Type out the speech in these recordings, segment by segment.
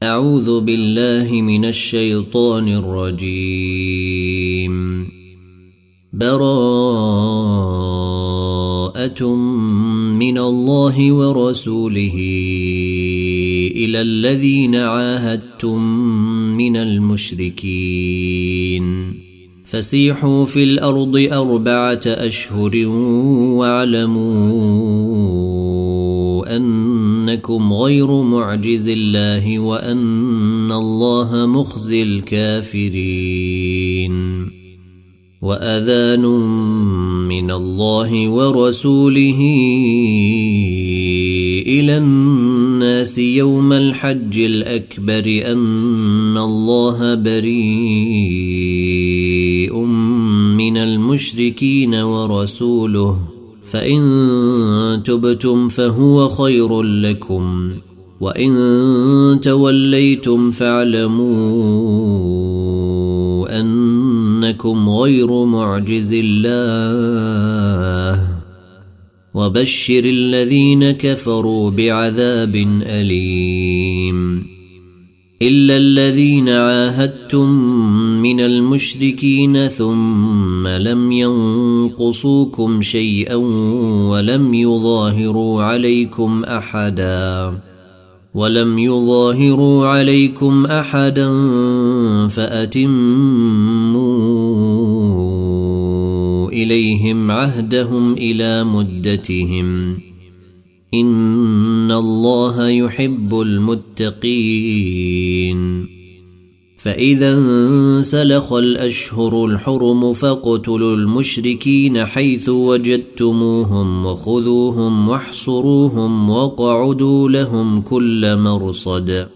أعوذ بالله من الشيطان الرجيم. براءة من الله ورسوله إلى الذين عاهدتم من المشركين فسيحوا في الأرض 4 أشهر واعلموا أنكم غير معجز الله وأن الله مخزي الكافرين. وأذان من الله ورسوله إلى الناس يوم الحج الأكبر أن الله بريء من المشركين ورسوله فإن تبتم فهو خير لكم وإن توليتم فاعلموا أنكم غير معجز الله وبشر الذين كفروا بعذاب أليم. إلا الذين عاهدتم من المشركين ثم لم ينقصوكم شيئا ولم يظاهروا عليكم أحدا فأتموا إليهم عهدهم إلى مدتهم إن الله يحب المتقين. فإذا انسلخ الأشهر الحرم فاقتلوا المشركين حيث وجدتموهم وخذوهم واحصروهم واقعدوا لهم كل مرصد.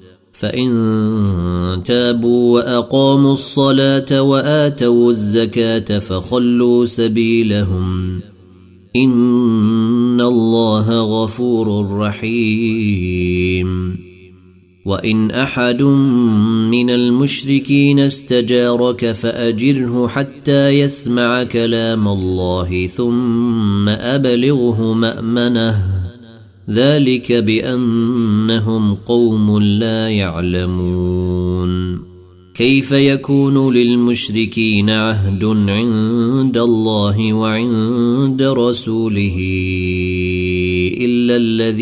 فإن تابوا وأقاموا الصلاة وآتوا الزكاة فخلوا سبيلهم إن الله غفور رحيم. وإن أحد من المشركين استجارك فأجره حتى يسمع كلام الله ثم أبلغه مأمنه ذلك بأنهم قوم لا يعلمون. كيف يكون للمشركين عهد عند الله وعند رسوله إلا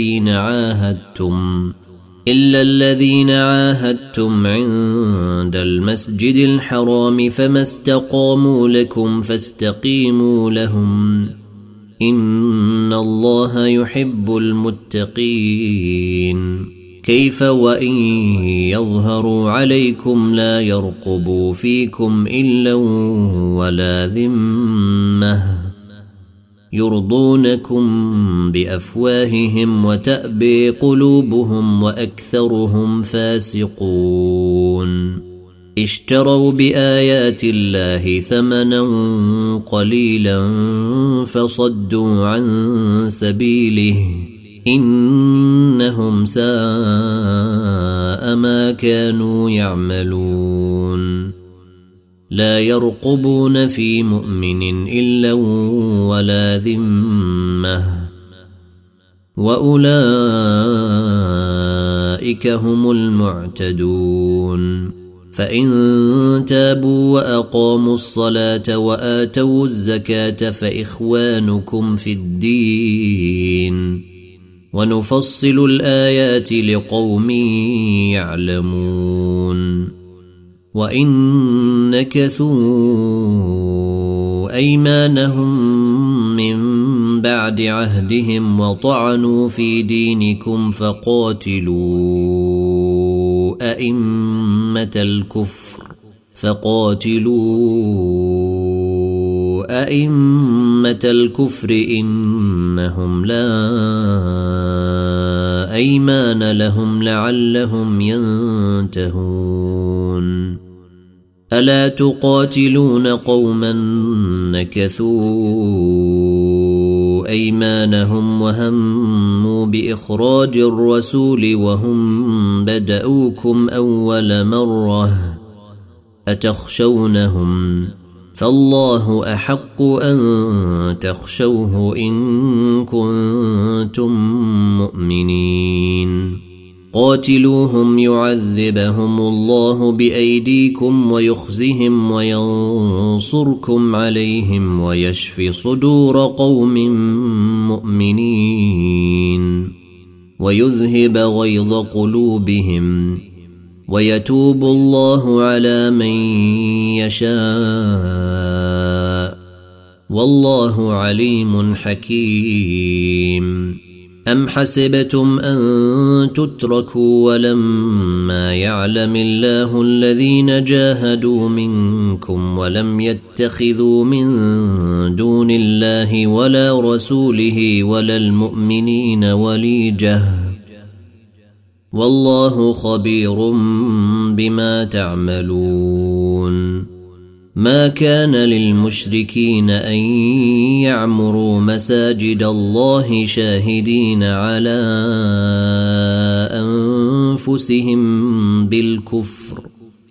الذين عاهدتم عند المسجد الحرام فما استقاموا لكم فاستقيموا لهم إن الله يحب المتقين. كيف وإن يظهروا عليكم لا يرقبوا فيكم إلا ولا ذمة يرضونكم بأفواههم وتأبي قلوبهم وأكثرهم فاسقون. اشتروا بآيات الله ثمنا قليلا فصدوا عن سبيله إنهم ساء ما كانوا يعملون. لا يرقبون في مؤمن إلا ولا ذمة وأولئك هم المعتدون. فإن تابوا وأقاموا الصلاة وآتوا الزكاة فإخوانكم في الدين ونفصل الآيات لقوم يعلمون. وإن نكثوا أيمانهم من بعد عهدهم وطعنوا في دينكم فقاتلوا أئمة الكفر إنهم لا أيمان لهم لعلهم ينتهون. ألا تقاتلون قوما نكثوا أيمانهم وهموا بإخراج الرسول وهم بدؤوكم أول مرة أتخشونهم فالله أحق أن تخشوه إن كنتم مؤمنين. قاتلوهم يعذبهم الله بأيديكم ويخزهم وينصركم عليهم ويشف صدور قوم مؤمنين ويذهب غيظ قلوبهم ويتوب الله على من يشاء والله عليم حكيم. أم حسبتم أن تتركوا ولما يعلم الله الذين جاهدوا منكم ولم يتخذوا من دون الله ولا رسوله ولا المؤمنين وليجة والله خبير بما تعملون. ما كان للمشركين أن يعمروا مساجد الله شاهدين على أنفسهم بالكفر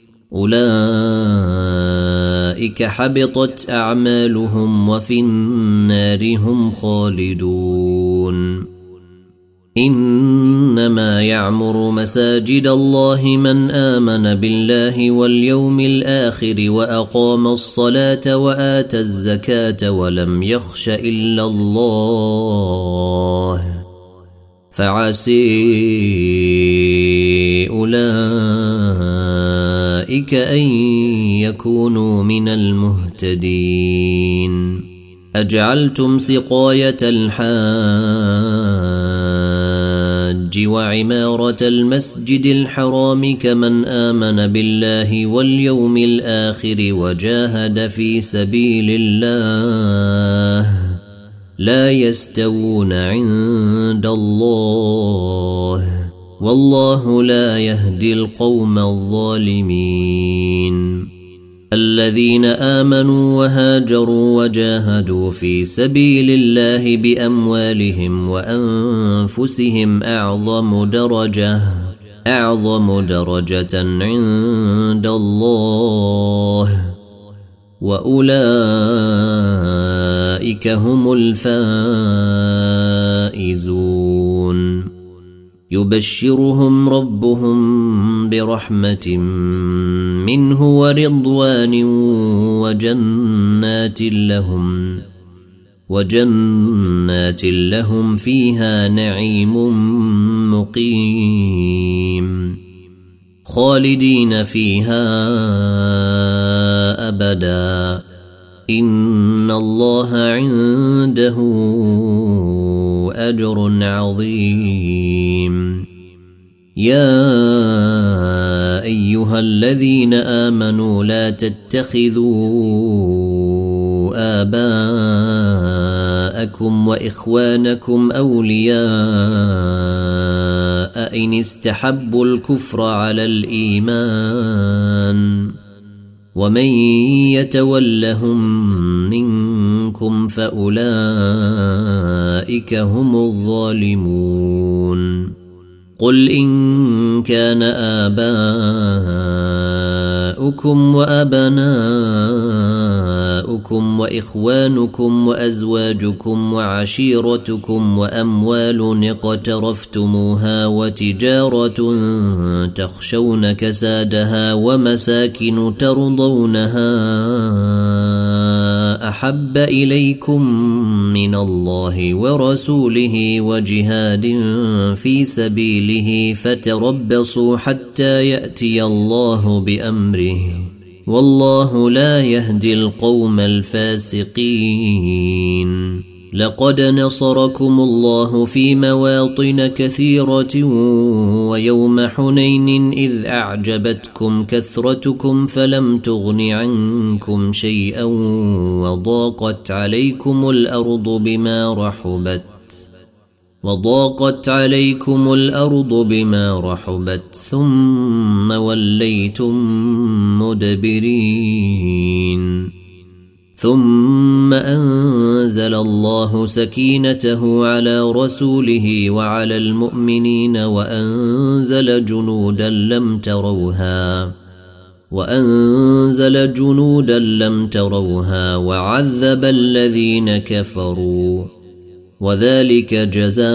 أولئك حبطت أعمالهم وفي النار هم خالدون. إنما يعمر مساجد الله من آمن بالله واليوم الآخر وأقام الصلاة وآتى الزكاة ولم يخش إلا الله فعسي أولئك أن يكونوا من المهتدين. أجعلتم سقاية الحاج وعمارة المسجد الحرام كمن آمن بالله واليوم الآخر وجاهد في سبيل الله لا يستوون عند الله والله لا يهدي القوم الظالمين. الذين آمنوا وهاجروا وجاهدوا في سبيل الله بأموالهم وأنفسهم أعظم درجة عند الله وأولئك هم الفائزون. يبشرهم ربهم برحمة منه ورضوان وجنات لهم فيها نعيم مقيم خالدين فيها أبدا إن الله عنده أجر عظيم. يا أيها الذين آمنوا لا تتخذوا آباءكم وإخوانكم أولياء إن استحبوا الكفر على الإيمان ومن يتولهم منكم فأولئك هم الظالمون. قل إن كان آباؤكم وأبناؤكم وإخوانكم وأزواجكم وعشيرتكم وأموال اقترفتموها وتجارة تخشون كسادها ومساكن ترضونها أحب إليكم من الله ورسوله وجهاد في سبيله فتربصوا حتى يأتي الله بأمره والله لا يهدي القوم الفاسقين. لقد نصركم الله في مواطن كثيرة ويوم حنين إذ أعجبتكم كثرتكم فلم تغن عنكم شيئا وضاقت عليكم الأرض بما رحبت ثم وليتم مدبرين. ثم أنزل الله سكينته على رسوله وعلى المؤمنين وأنزل جنودا لم تروها وعذب الذين كفروا وذلك جزاء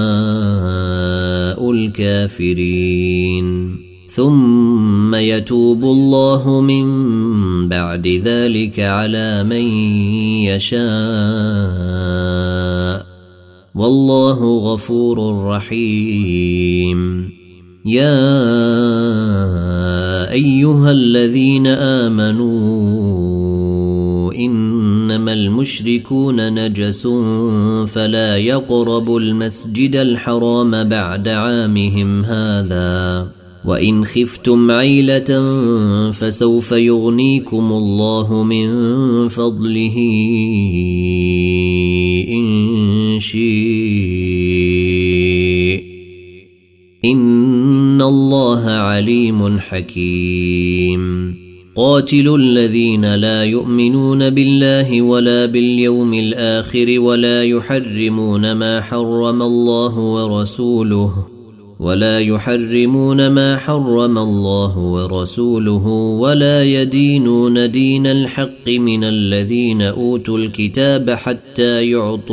الكافرين ثم يتوب الله من بعد ذلك على من يشاء والله غفور رحيم يا أيها الذين آمنوا إنما المشركون نجس فلا يقربوا المسجد الحرام بعد عامهم هذا وإن خفتم عيلة فسوف يغنيكم الله من فضله إن شاء إن الله عليم حكيم قاتلوا الذين لا يؤمنون بالله ولا باليوم الآخر ولا يحرمون ما حرم الله ورسوله ولا يدينون دين الحق من الذين أوتوا الكتاب حتى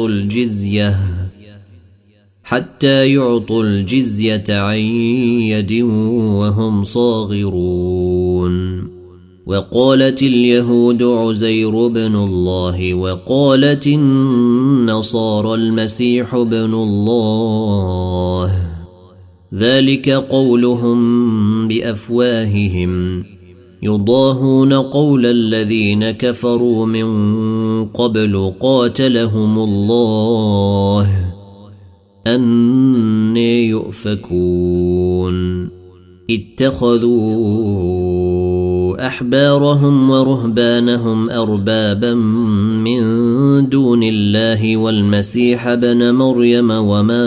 يعطوا الجزية عن يد وهم صاغرون وقالت اليهود عزير بن الله وقالت النصارى المسيح بن الله ذلك قولهم بأفواههم يضاهون قول الذين كفروا من قبل قاتلهم الله أني يؤفكون اتخذوا أحبارهم ورهبانهم أربابا من دون الله والمسيح ابن مريم وما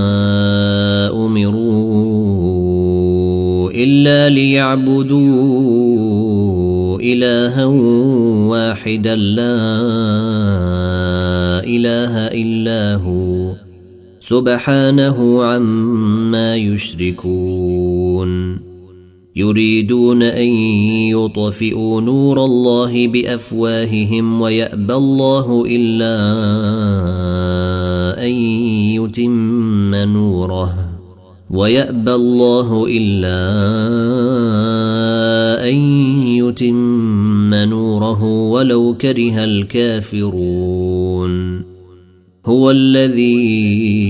أمروا إلا ليعبدوا إلها واحدا لا إله إلا هو سبحانه عما يشركون يريدون أن يطفئوا نور الله بأفواههم ويأبى الله إلا أن يتم نوره ولو كره الكافرون هو الذي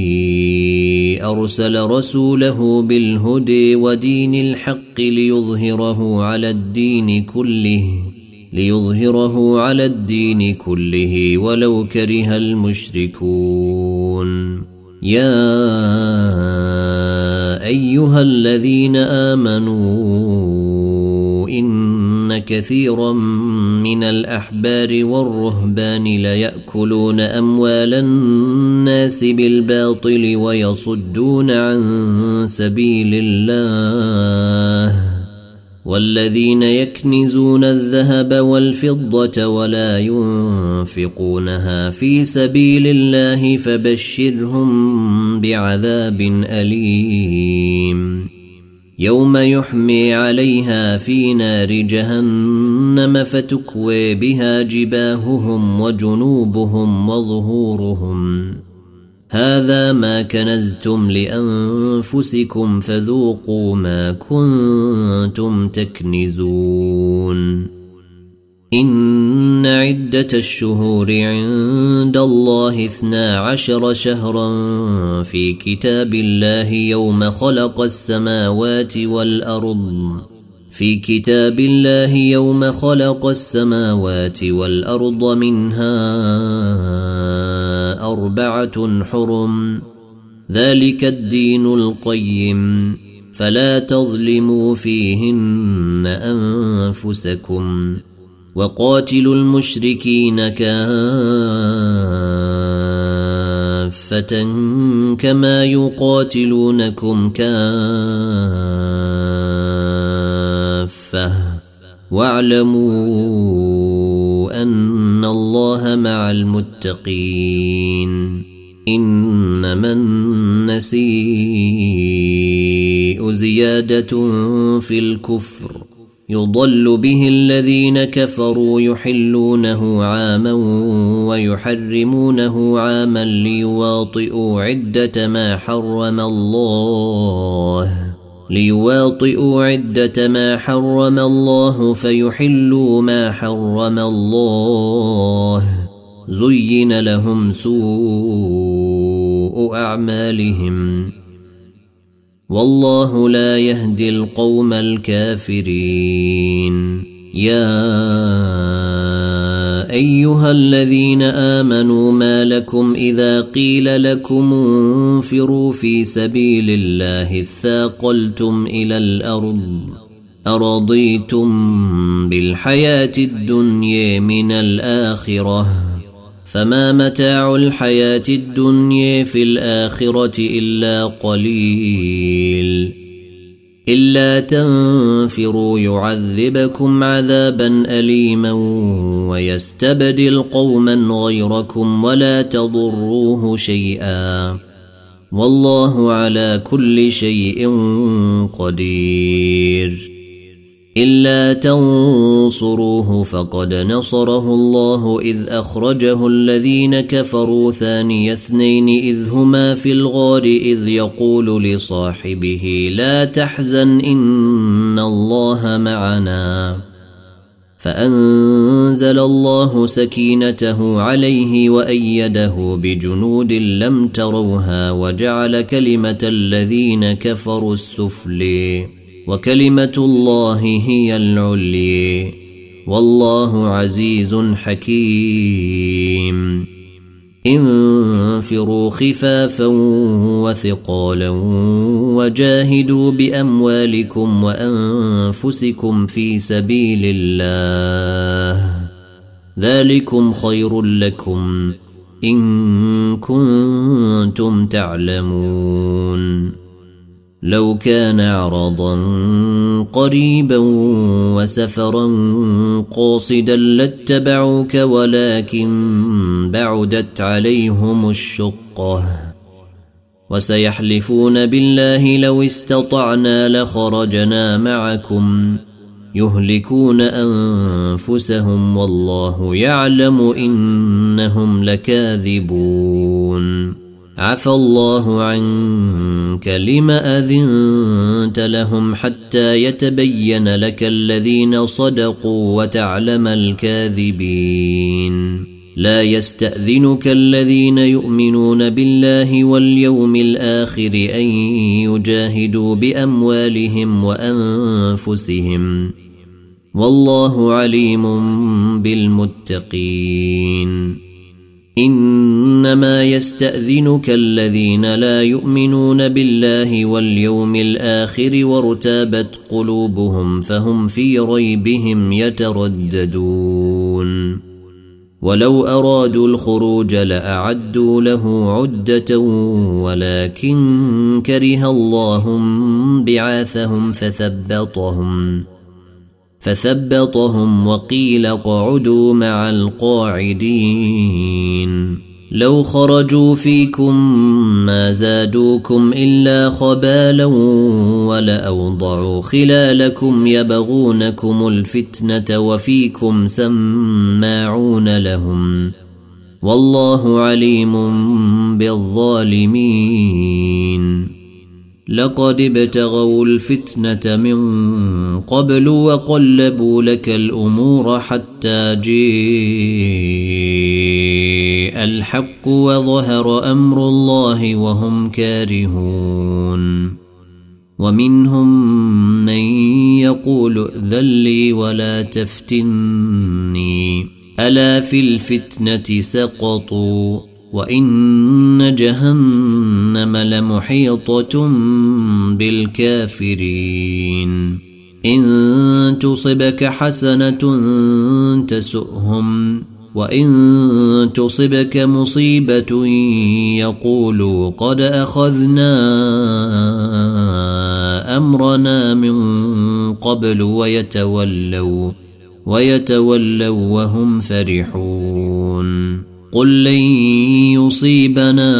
أرسل رسوله بالهدى ودين الحق ليظهره على الدين كله ولو كره المشركون يا أيها الذين آمنوا إن كثيرا من الأحبار والرهبان ليأكلون أموال الناس بالباطل ويصدون عن سبيل الله والذين يكنزون الذهب والفضة ولا ينفقونها في سبيل الله فبشرهم بعذاب أليم يوم يحمي عليها في نار جهنم فتكوي بها جباههم وجنوبهم وظهورهم هذا ما كنزتم لأنفسكم فذوقوا ما كنتم تكنزون إن عدة الشهور عند الله 12 شهرا في كتاب الله يوم خلق السماوات والأرض منها 4 حرم ذلك الدين القيم فلا تظلموا فيهن أنفسكم وقاتلوا المشركين كافة كما يقاتلونكم كافة واعلموا أن الله مع المتقين إنما النسيء زيادة في الكفر يضل به الذين كفروا يحلونه عاما ويحرمونه عاما ليواطئوا عدة ما حرم الله فيحلوا ما حرم الله زين لهم سوء أعمالهم والله لا يهدي القوم الكافرين يا أيها الذين آمنوا ما لكم إذا قيل لكم انفروا في سبيل الله اثاقلتم إلى الأرض أرضيتم بالحياة الدنيا من الآخرة فما متاع الحياة الدنيا في الآخرة إلا قليل إلا تنفروا يعذبكم عذابا أليما ويستبدل قوما غيركم ولا تضروه شيئا والله على كل شيء قدير إلا تنصروه فقد نصره الله إذ أخرجه الذين كفروا ثاني اثنين إذ هما في الغار إذ يقول لصاحبه لا تحزن إن الله معنا فأنزل الله سكينته عليه وأيده بجنود لم تروها وجعل كلمة الذين كفروا السفلي وكلمة الله هي العلي والله عزيز حكيم انفروا خفافا وثقالا وجاهدوا بأموالكم وأنفسكم في سبيل الله ذلكم خير لكم إن كنتم تعلمون لو كان عرضا قريبا وسفرا قاصدا لاتبعوك ولكن بعدت عليهم الشقة وسيحلفون بالله لو استطعنا لخرجنا معكم يهلكون أنفسهم والله يعلم إنهم لكاذبون عفى الله عنك لم أذنت لهم حتى يتبين لك الذين صدقوا وتعلم الكاذبين لا يستأذنك الذين يؤمنون بالله واليوم الآخر أن يجاهدوا بأموالهم وأنفسهم والله عليم بالمتقين إنما يستأذنك الذين لا يؤمنون بالله واليوم الآخر وارتابت قلوبهم فهم في ريبهم يترددون ولو أرادوا الخروج لأعدوا له عدة ولكن كره الله بعاثهم فثبطهم وقيل اقعدوا مع القاعدين لو خرجوا فيكم ما زادوكم إلا خبالا ولأوضعوا خلالكم يبغونكم الفتنة وفيكم سماعون لهم والله عليم بالظالمين لقد ابتغوا الفتنة من قبل وقلبوا لك الأمور حتى جاء الحق وظهر أمر الله وهم كارهون ومنهم من يقول ائذن لي ولا تفتني ألا في الفتنة سقطوا وإن جهنم لمحيطة بالكافرين إن تصبك حسنة تسؤهم وإن تصبك مصيبة يقولوا قد أخذنا أمرنا من قبل ويتولوا وهم فرحون قل لن يصيبنا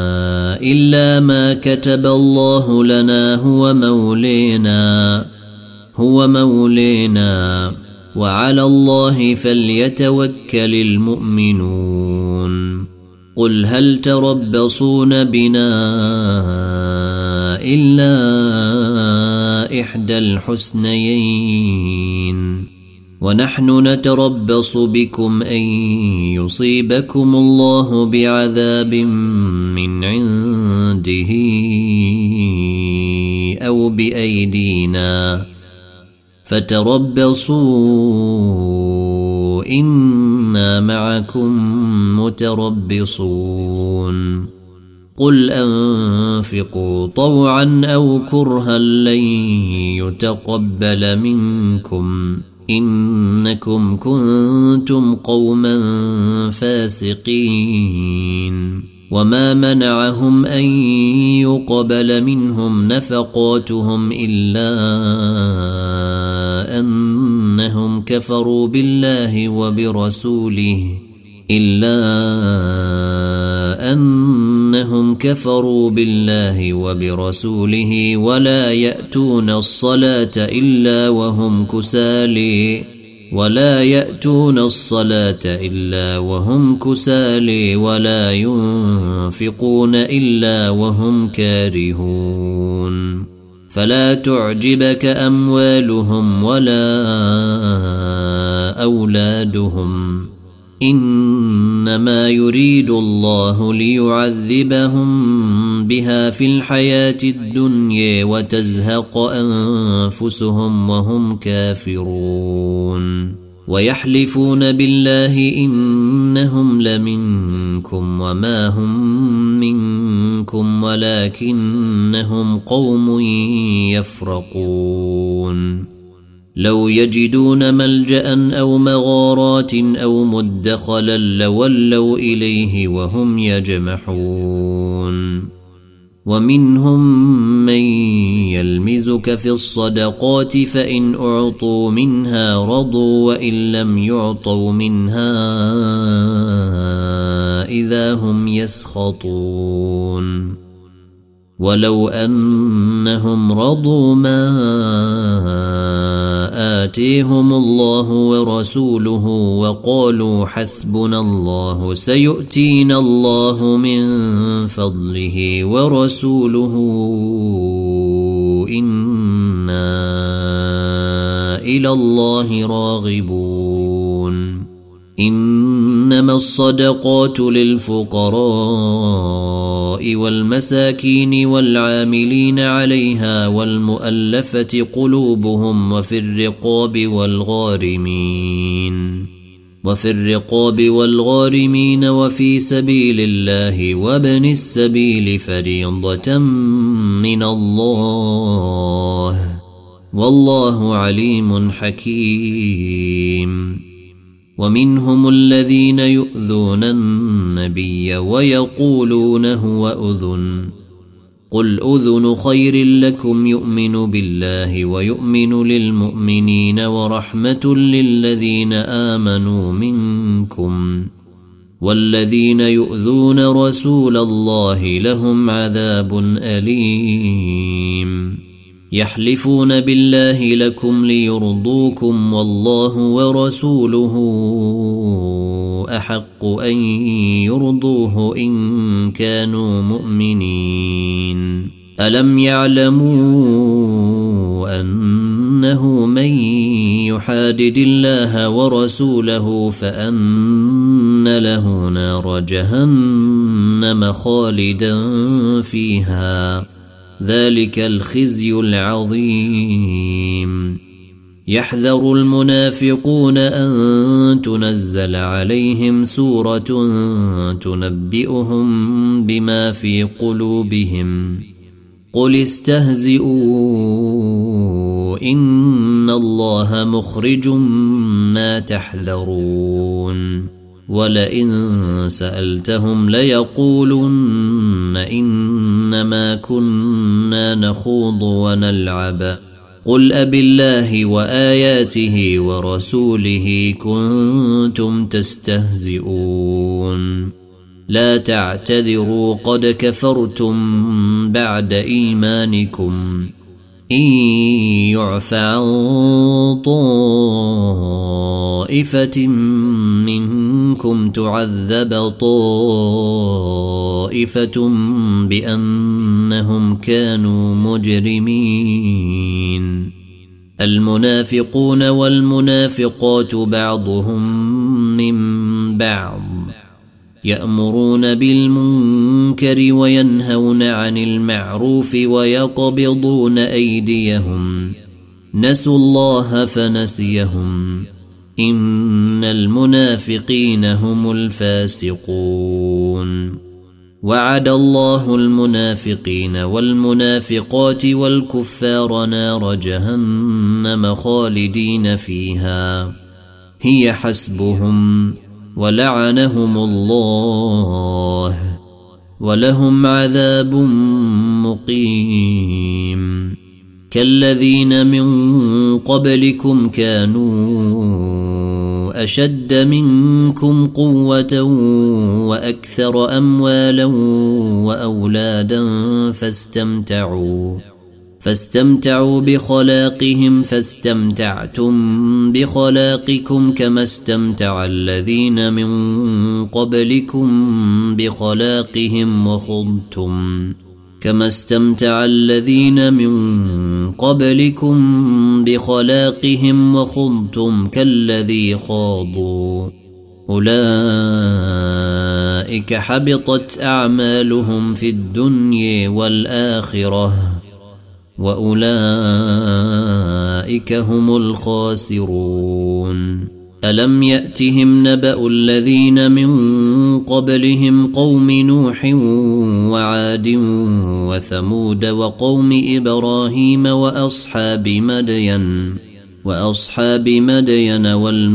إلا ما كتب الله لنا هو مولينا هو مولينا وعلى الله فليتوكل المؤمنون قل هل تربصون بنا إلا إحدى الحسنيين ونحن نتربص بكم أن يصيبكم الله بعذاب من عنده أو بأيدينا فتربصوا إنا معكم متربصون قل أنفقوا طوعا أو كرها لن يتقبل منكم إنكم كنتم قوما فاسقين وما منعهم أن يقبل منهم نفقاتهم إلا أنهم كفروا بالله وبرسوله ولا يأتون الصلاة إلا وهم كسالى ولا ينفقون إلا وهم كارهون فلا تعجبك أموالهم ولا أولادهم إنما يريد الله ليعذبهم بها في الحياة الدنيا وتزهق أنفسهم وهم كافرون ويحلفون بالله إنهم لمنكم وما هم منكم ولكنهم قوم يفرقون لو يجدون ملجأ أو مغارات أو مدخلا لولوا إليه وهم يجمحون ومنهم من يلمزك في الصدقات فإن أعطوا منها رضوا وإن لم يعطوا منها إذا هم يسخطون ولو أنهم رضوا ما آتيهم الله ورسوله وقالوا حسبنا الله سيؤتينا الله من فضله ورسوله إنا إلى الله راغبون إنما الصدقات للفقراء والمساكين والعاملين عليها والمؤلفة قلوبهم وفي الرقاب والغارمين وفي سبيل الله وابن السبيل فريضة من الله والله عليم حكيم ومنهم الذين يؤذون النبي ويقولون هو أذن قل أذن خير لكم يؤمن بالله ويؤمن للمؤمنين ورحمة للذين آمنوا منكم والذين يؤذون رسول الله لهم عذاب أليم يحلفون بالله لكم ليرضوكم والله ورسوله أحق أن يرضوه إن كانوا مؤمنين ألم يعلموا أنه من يحادد الله ورسوله فأن له نار جهنم خالدا فيها ذلك الخزي العظيم يحذر المنافقون أن تنزل عليهم سورة تنبئهم بما في قلوبهم قل استهزئوا إن الله مخرج ما تحذرون ولئن سألتهم ليقولن إنما كنا نخوض ونلعب قل أبالله وآياته ورسوله كنتم تستهزئون لا تعتذروا قد كفرتم بعد إيمانكم إن يعف عن طائفة منكم تعذب طائفة بأنهم كانوا مجرمين. المنافقون والمنافقات بعضهم من بعض يأمرون بالمنكر وينهون عن المعروف ويقبضون أيديهم نسوا الله فنسيهم إن المنافقين هم الفاسقون. وعد الله المنافقين والمنافقات والكفار نار جهنم خالدين فيها هي حسبهم ولعنهم الله ولهم عذاب مقيم. كالذين من قبلكم كانوا أشد منكم قوة وأكثر أموالا وأولادا فاستمتعوا بخلاقهم فاستمتعتم بخلاقكم كما استمتع الذين من قبلكم بخلاقهم وخضتم كالذي خاضوا أولئك حبطت أعمالهم في الدنيا والآخرة وأولئك هم الخاسرون. ألم يأتهم نبأ الذين من قبلهم قوم نوح وعاد وثمود وقوم إبراهيم وأصحاب مدين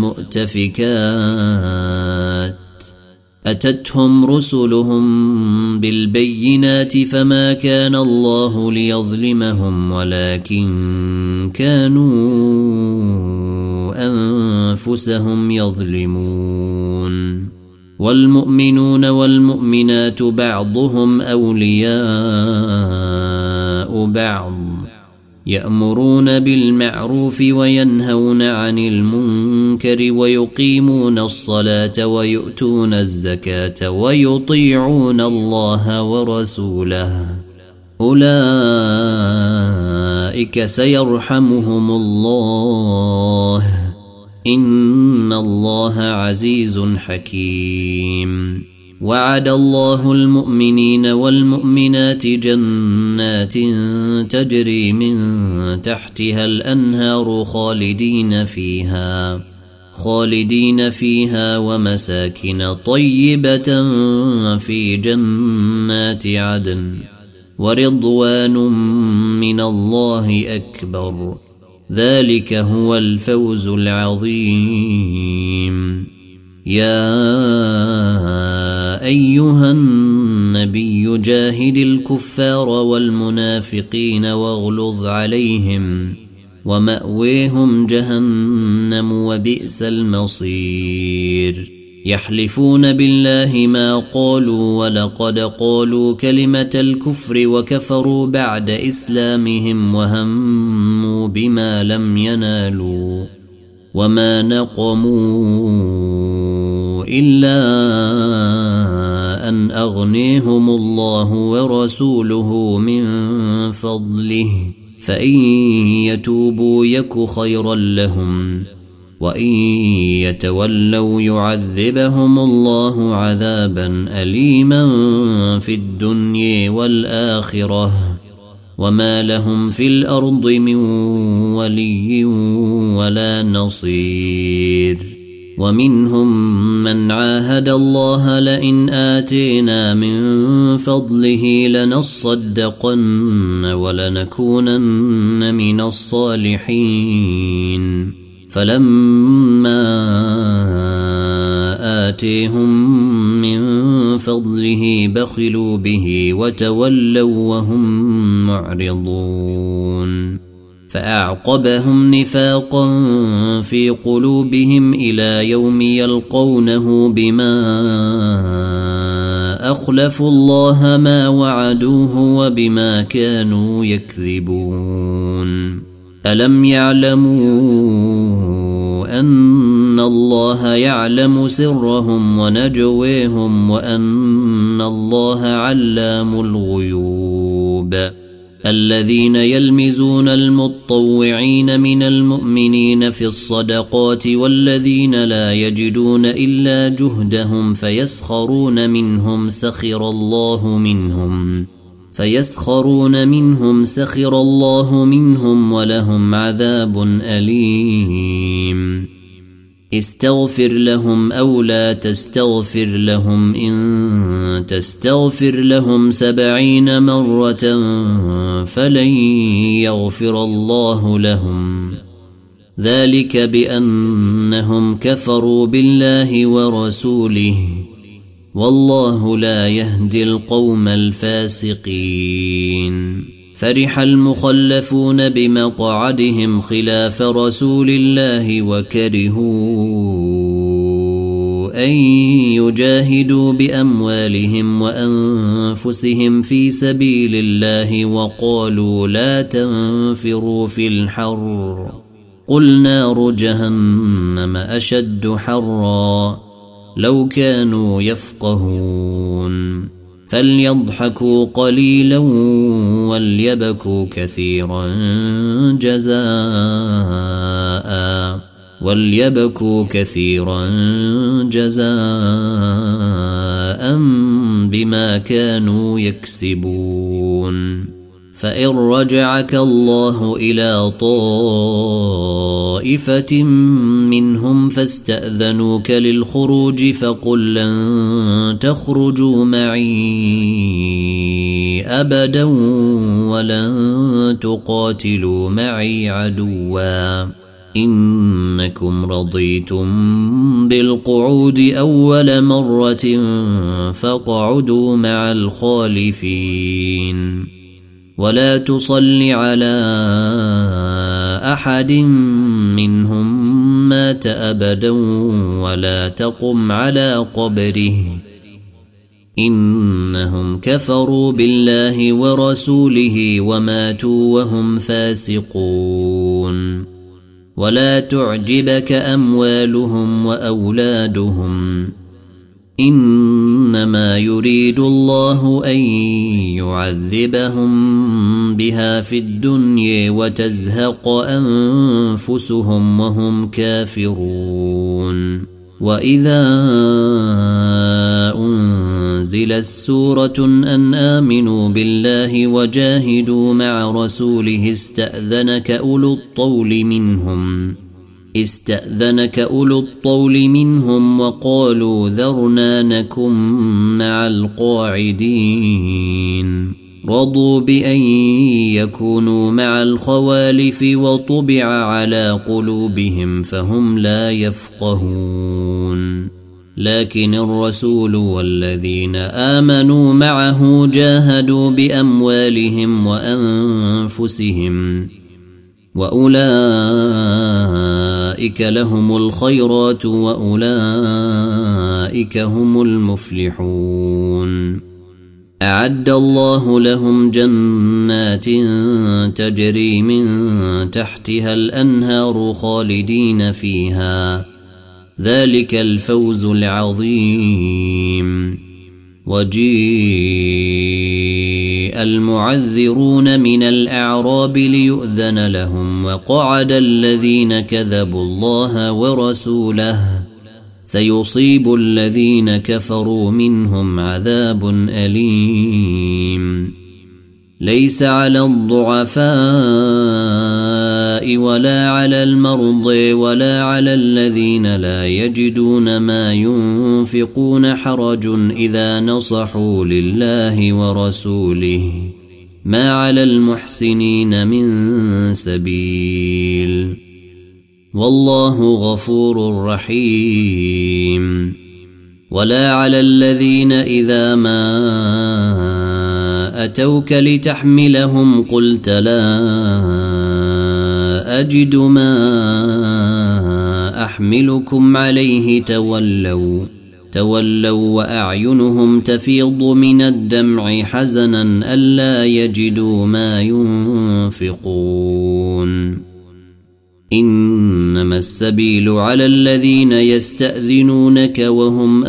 والمؤتفكات أتتهم رسلهم بالبينات فما كان الله ليظلمهم ولكن كانوا أنفسهم يظلمون. والمؤمنون والمؤمنات بعضهم أولياء بعض يأمرون بالمعروف وينهون عن المنكر ويقيمون الصلاة ويؤتون الزكاة ويطيعون الله ورسوله أولئك سيرحمهم الله إن الله عزيز حكيم. وعد الله المؤمنين والمؤمنات جنات تجري من تحتها الأنهار خالدين فيها ومساكن طيبة في جنات عدن ورضوان من الله أكبر ذلك هو الفوز العظيم. يا أيها النبي جاهد الكفار والمنافقين واغلظ عليهم ومأويهم جهنم وبئس المصير. يحلفون بالله ما قالوا ولقد قالوا كلمة الكفر وكفروا بعد إسلامهم وهموا بما لم ينالوا وما نقموا إلا أن أغنيهم الله ورسوله من فضله فإن يتوبوا يك خيرا لهم وإن يتولوا يعذبهم الله عذابا أليما في الدنيا والآخرة وما لهم في الأرض من ولي ولا نصير. ومنهم من عاهد الله لئن آتينا من فضله لنصدقن ولنكونن من الصالحين فلما آتيهم من فضله بخلوا به وتولوا وهم معرضون فأعقبهم نفاقا في قلوبهم إلى يوم يلقونه بما أخلفوا الله ما وعدوه وبما كانوا يكذبون. ألم يعلموا أن الله يعلم سرهم ونجويهم وأن الله علام الغيوب الذين يلمزون المطوعين من المؤمنين في الصدقات والذين لا يجدون إلا جهدهم فيسخرون منهم سخر الله منهم ولهم عذاب أليم استغفر لهم أو لا تستغفر لهم إن تستغفر لهم 70 مرة فلن يغفر الله لهم ذلك بأنهم كفروا بالله ورسوله والله لا يهدي القوم الفاسقين فرح المخلفون بمقعدهم خلاف رسول الله وكرهوا أن يجاهدوا بأموالهم وأنفسهم في سبيل الله وقالوا لا تنفروا في الحر قل نار جهنم أشد حرا لو كانوا يفقهون فليضحكوا قليلا وليبكوا كثيرا جزاء بما كانوا يكسبون فإن رجعك الله إلى طائفة منهم فاستأذنوك للخروج فقل لن تخرجوا معي أبدا ولن تقاتلوا معي عدوا إنكم رضيتم بالقعود أول مرة فاقعدوا مع الخالفين ولا تصل على أحد منهم مات أبدا ولا تقم على قبره إنهم كفروا بالله ورسوله وماتوا وهم فاسقون ولا تعجبك أموالهم وأولادهم إنما يريد الله أن يعذبهم بها في الدنيا وتزهق أنفسهم وهم كافرون وإذا أنزلت سورة أن آمنوا بالله وجاهدوا مع رسوله استأذنك أولو الطول منهم وقالوا ذرنا نكن مع القاعدين رضوا بأن يكونوا مع الخوالف وطبع على قلوبهم فهم لا يفقهون لكن الرسول والذين آمنوا معه جاهدوا بأموالهم وأنفسهم وأولئك لهم الخيرات وأولئك هم المفلحون أعد الله لهم جنات تجري من تحتها الأنهار خالدين فيها ذلك الفوز العظيم وجيء المعذرون من الأعراب ليؤذن لهم وقعد الذين كذبوا الله ورسوله سيصيب الذين كفروا منهم عذاب أليم ليس على الضعفاء ولا على المرضى ولا على الذين لا يجدون ما ينفقون حرج إذا نصحوا لله ورسوله ما على المحسنين من سبيل والله غفور رحيم ولا على الذين إذا ما أتوك لتحملهم قلت لا أجد ما أحملكم عليه تولوا وأعينهم تفيض من الدمع حزنا ألا يجدوا ما ينفقون إنما السبيل على الذين يستأذنونك وهم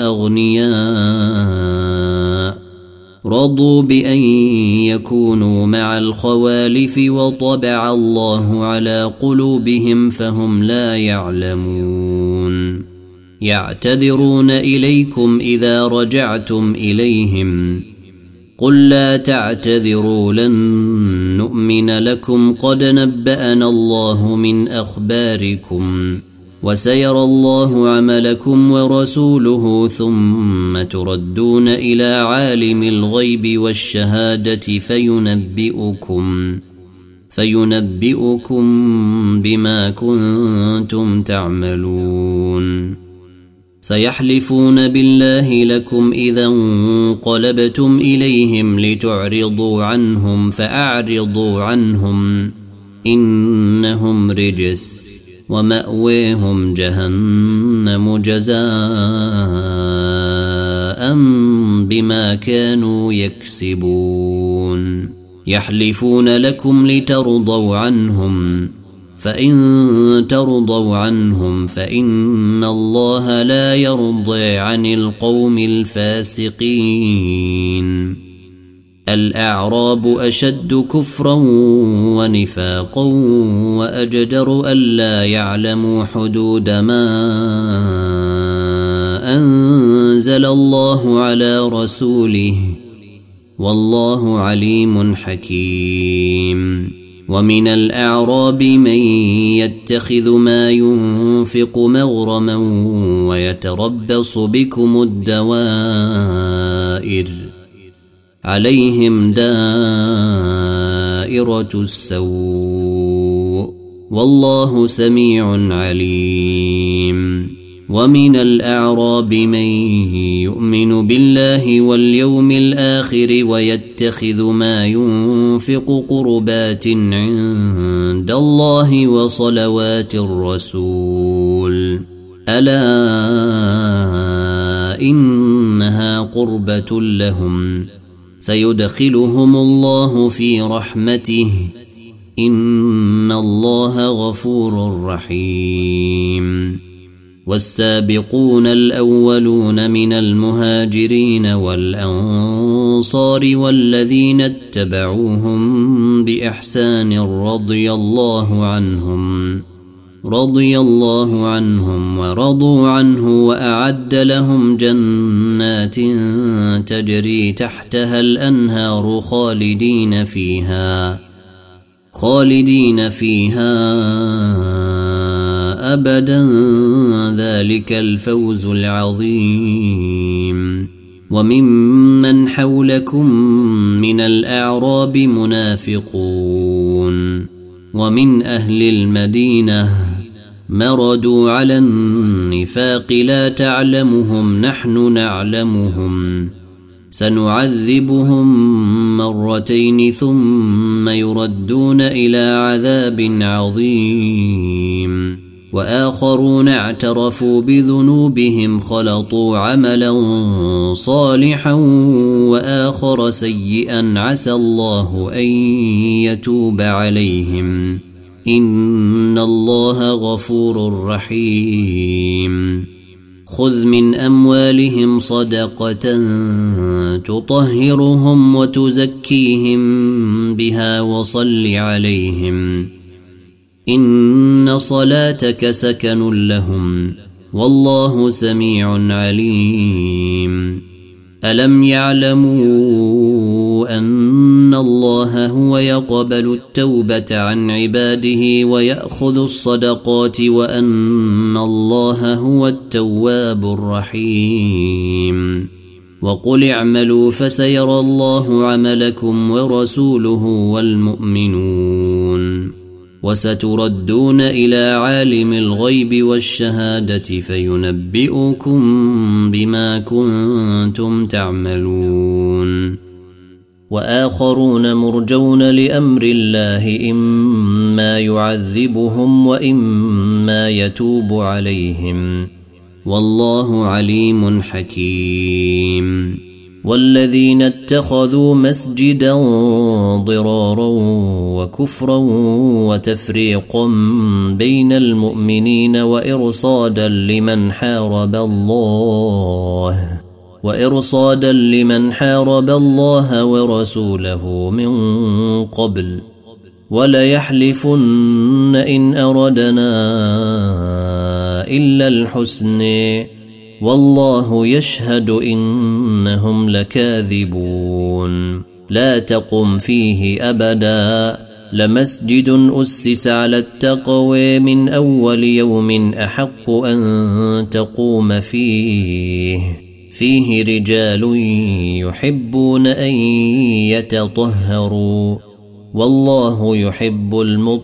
أغنياء رضوا بأن يكونوا مع الخوالف وطبع الله على قلوبهم فهم لا يعلمون يعتذرون إليكم إذا رجعتم إليهم قل لا تعتذروا لن نؤمن لكم قد نبأنا الله من أخباركم وسيرى الله عملكم ورسوله ثم تردون إلى عالم الغيب والشهادة فينبئكم بما كنتم تعملون سيحلفون بالله لكم إذا انقلبتم إليهم لتعرضوا عنهم فأعرضوا عنهم إنهم رجس ومأويهم جهنم جزاء بما كانوا يكسبون يحلفون لكم لترضوا عنهم فإن ترضوا عنهم فإن الله لا يرضي عن القوم الفاسقين الأعراب أشد كفرا ونفاقا وأجدر ألا يعلموا حدود ما أنزل الله على رسوله والله عليم حكيم ومن الأعراب من يتخذ ما ينفق مغرما ويتربص بكم الدوائر عليهم دائرة السوء والله سميع عليم ومن الأعراب من يؤمن بالله واليوم الآخر ويتخذ ما ينفق قربات عند الله وصلوات الرسول ألا إنها قربة لهم سيدخلهم الله في رحمته إن الله غفور رحيم والسابقون الأولون من المهاجرين والأنصار والذين اتبعوهم بإحسان رضي الله عنهم ورضوا عنه وأعد لهم جنات تجري تحتها الأنهار خالدين فيها أبدا ذلك الفوز العظيم وممن حولكم من الأعراب منافقون ومن أهل المدينة مردوا على النفاق لا تعلمهم نحن نعلمهم سنعذبهم مرتين ثم يردون إلى عذاب عظيم وآخرون اعترفوا بذنوبهم خلطوا عملا صالحا وآخر سيئا عسى الله أن يتوب عليهم إن الله غفور رحيم خذ من أموالهم صدقة تطهرهم وتزكيهم بها وصل عليهم إن صلاتك سكن لهم والله سميع عليم ألم يعلموا أن الله هو يقبل التوبة عن عباده ويأخذ الصدقات وأن الله هو التواب الرحيم وقل اعملوا فسيرى الله عملكم ورسوله والمؤمنون وستردون إلى عالم الغيب والشهادة فينبئكم بما كنتم تعملون وآخرون مرجون لأمر الله إما يعذبهم وإما يتوب عليهم والله عليم حكيم والذين اتخذوا مسجدا ضرارا وكفرا وتفريقا بين المؤمنين وإرصادا لمن حارب الله ورسوله من قبل وليحلفن إن أردنا إلا الحسن والله يشهد إنهم لكاذبون لا تقم فيه أبدا لمسجد أسس على التقوى من أول يوم أحق أن تقوم فيه رجال يحبون أن يتطهروا والله يحب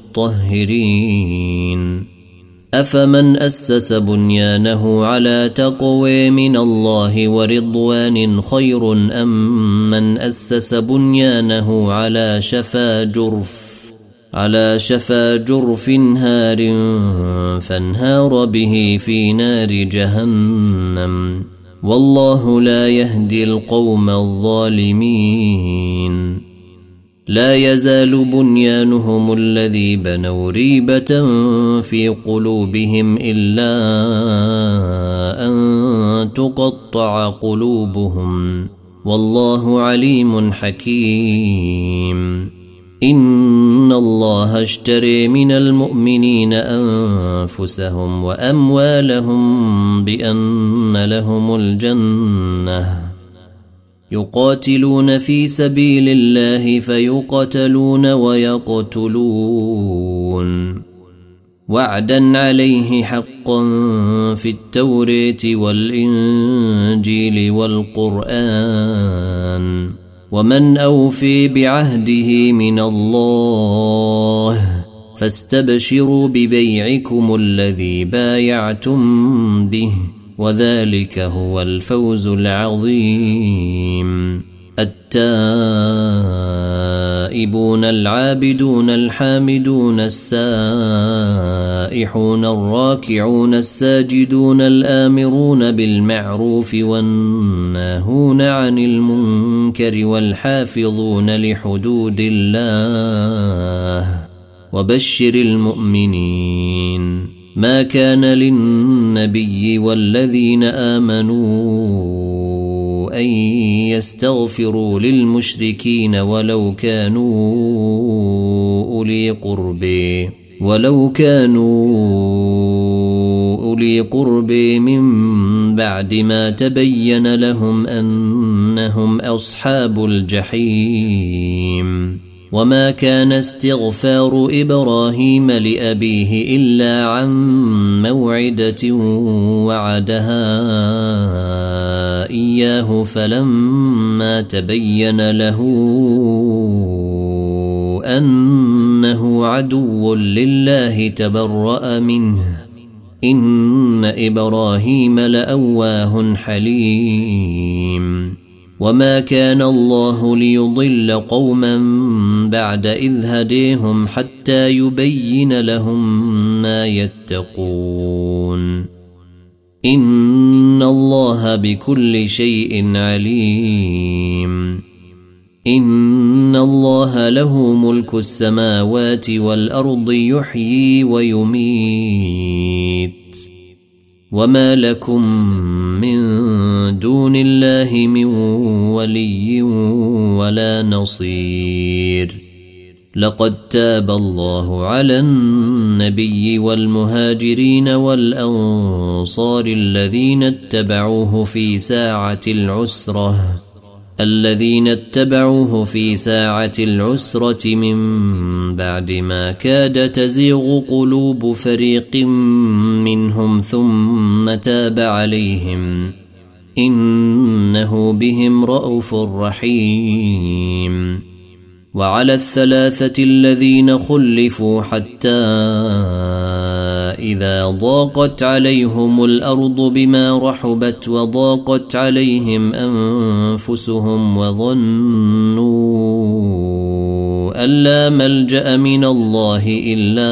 المطهرين أفمن أسس بنيانه على تقوى من الله ورضوان خير أم من أسس بنيانه على شفا جرف هار فانهار به في نار جهنم والله لا يهدي القوم الظالمين لا يزال بنيانهم الذي بنوا ريبة في قلوبهم إلا أن تقطع قلوبهم والله عليم حكيم إن الله اشتري من المؤمنين أنفسهم وأموالهم بأن لهم الجنة يقاتلون في سبيل الله فيقتلون ويقتلون وعدا عليه حقا في التوراة والإنجيل والقرآن ومن أوفي بعهده من الله فاستبشروا ببيعكم الذي بايعتم به وذلك هو الفوز العظيم التائبون العابدون الحامدون السائحون الراكعون الساجدون الآمرون بالمعروف والناهون عن المنكر والحافظون لحدود الله وبشر المؤمنين ما كان للنبي والذين آمنوا أن يستغفروا للمشركين ولو كانوا أولي قرب من بعد ما تبين لهم أنهم أصحاب الجحيم وما كان استغفار إبراهيم لأبيه إلا عن موعدة وعدها إياه فلما تبين له أنه عدو لله تبرأ منه إن إبراهيم لأواه حليم وما كان الله ليضل قوما بعد إذ هديهم حتى يبين لهم ما يتقون إن الله بكل شيء عليم إن الله له ملك السماوات والأرض يحيي ويميت وما لكم من دون الله من ولي ولا نصير لقد تاب الله على النبي والمهاجرين والأنصار الذين اتبعوه في ساعة العسرة من بعد ما كاد تزيغ قلوب فريق منهم ثم تاب عليهم إنه بهم رءوف رحيم وعلى الثلاثة الذين خلفوا حتى إذا ضاقت عليهم الأرض بما رحبت وضاقت عليهم أنفسهم وظنوا أن لا ملجأ من الله إلا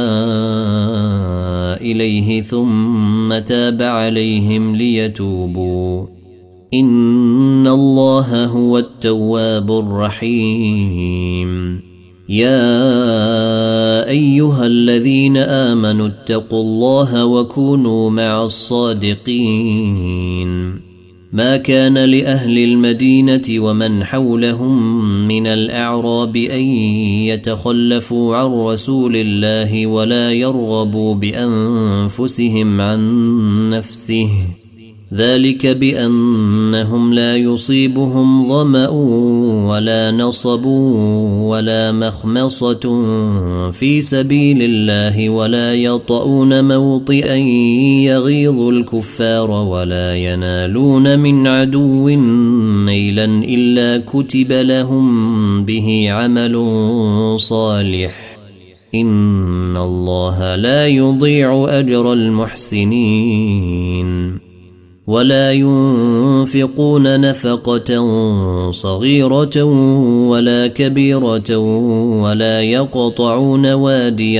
إليه ثم تاب عليهم ليتوبوا إن الله هو التواب الرحيم يا أيها الذين آمنوا اتقوا الله وكونوا مع الصادقين ما كان لأهل المدينة ومن حولهم من الأعراب أن يتخلفوا عن رسول الله ولا يرغبوا بأنفسهم عن نفسه ذلك بأنهم لا يصيبهم ظمأ ولا نصب ولا مخمصة في سبيل الله ولا يطؤون موطئا يغيظ الكفار ولا ينالون من عدو نيلا إلا كتب لهم به عمل صالح إن الله لا يضيع أجر المحسنين ولا ينفقون نفقة صغيرة ولا كبيرة ولا يقطعون واديا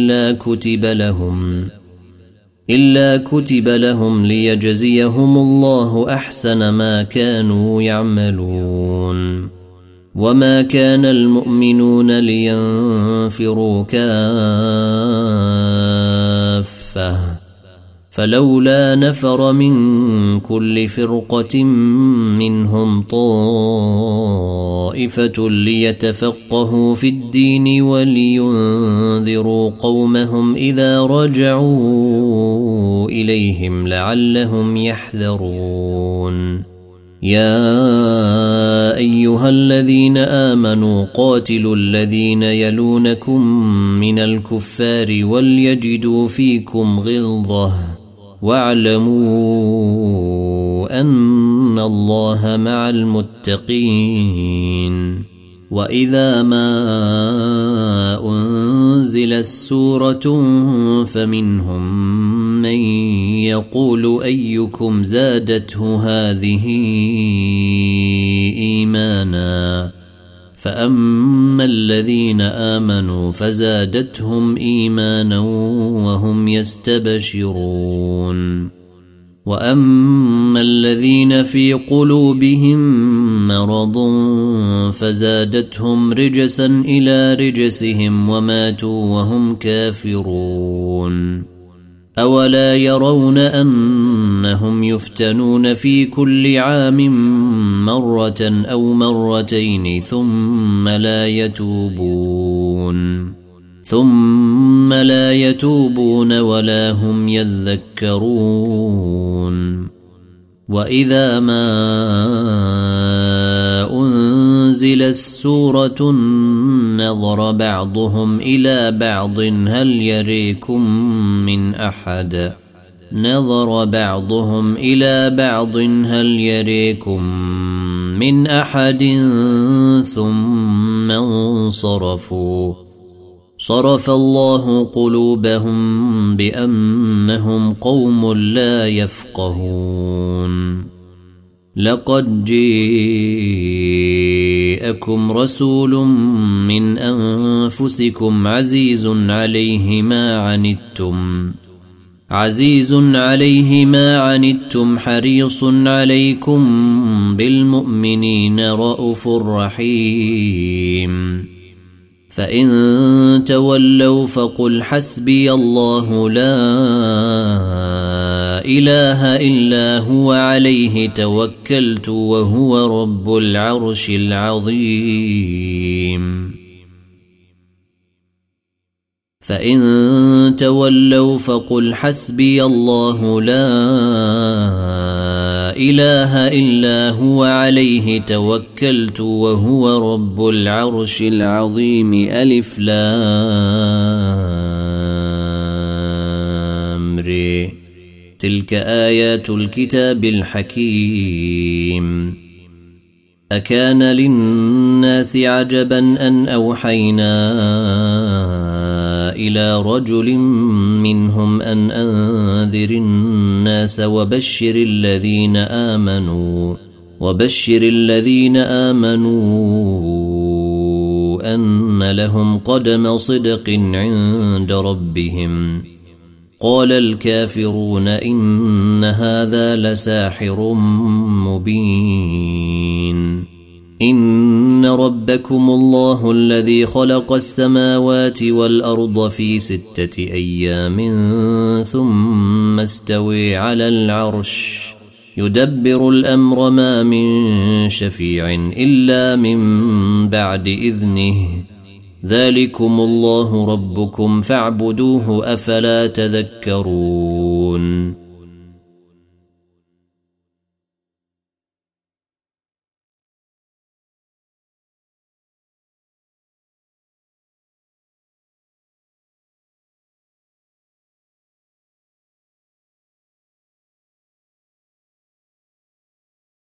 إلا كتب لهم ليجزيهم الله أحسن ما كانوا يعملون وما كان المؤمنون لينفروا كافة فلولا نفر من كل فرقة منهم طائفة ليتفقهوا في الدين ولينذروا قومهم إذا رجعوا إليهم لعلهم يحذرون يا أيها الذين آمنوا قاتلوا الذين يلونكم من الكفار وليجدوا فيكم غلظة واعلموا أن الله مع المتقين وإذا ما أنزلت سورة فمنهم من يقول أيكم زادته هذه إيمانا فأما الذين آمنوا فزادتهم إيمانا وهم يستبشرون وأما الذين في قلوبهم مرض فزادتهم رجسا إلى رجسهم وماتوا وهم كافرون أولا يرون أنهم يفتنون في كل عام مرة أو مرتين ثم لا يتوبون ولا هم يذكرون وإذا ما أنزلت سورة نظر بعضهم إلى بعض هل يريكم من أحد ثم انصرفوا صرف الله قلوبهم بأنهم قوم لا يفقهون لقد جاءكم رسول من أنفسكم عزيز عليه ما عنتم حريص عليكم بالمؤمنين رءوف رحيم فإن تولوا فقل حسبي الله لا إله إلا هو عليه توكلت وهو رب العرش العظيم فإن تولوا فقل حسبي الله لا إله إلا هو عليه توكلت وهو رب العرش العظيم ألف لام ر تلك آيات الكتاب الحكيم أكان للناس عجبا أن أوحينا إلى رجل منهم أن أنذر الناس وبشر الذين آمنوا أن لهم قدم صدق عند ربهم قال الكافرون إن هذا لساحر مبين إن ربكم الله الذي خلق السماوات والأرض في 6 أيام ثم استوى على العرش يدبر الأمر ما من شفيع إلا من بعد إذنه ذلكم الله ربكم فاعبدوه أفلا تذكرون